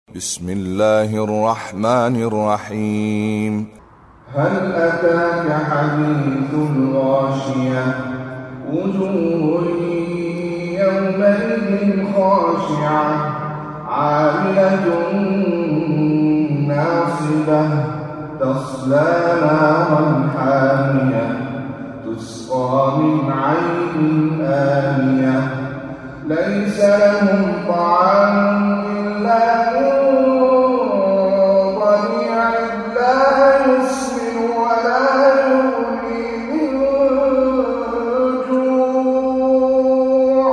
بسم الله الرحمن الرحيم. هل أتاك حديث الغاشية وجوه يومئذ خاشعة عاملة ناصبة تصلى نارا حامية تسقى من عين آنية ليس لهم طعام إلا من ضريع لا يسمن ولا يغني من جوع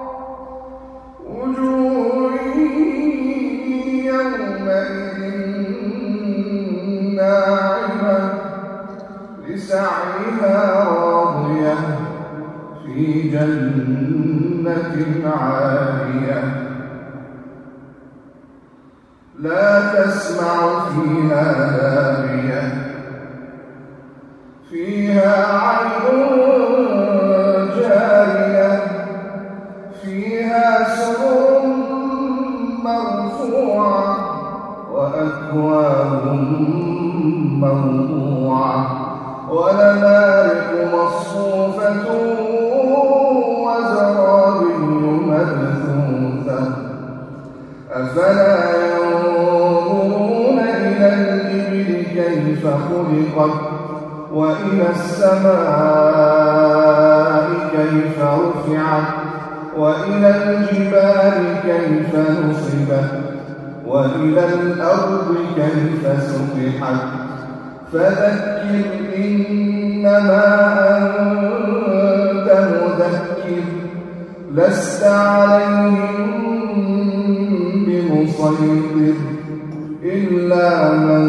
وجوه يومئذ ناعمة لسعيها راضية في جنة عالية لا تسمع فيها لاغية فيها عين جارية فيها سرر مرفوعة وأكواب موضوعة ونمارق مصفوفة وزرابي مبثوثة أفلا ينظرون إلى الإبل كيف خلقت وإلى السماء كيف رفعت وإلى الجبال كيف نصبت وإلى الأرض كيف سطحت فذكر إنما أنت مذكر لست عليهم بمسيطر إلا من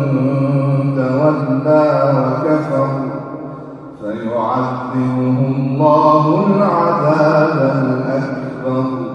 تولى وكفر فيعذبه الله العذاب الأكبر.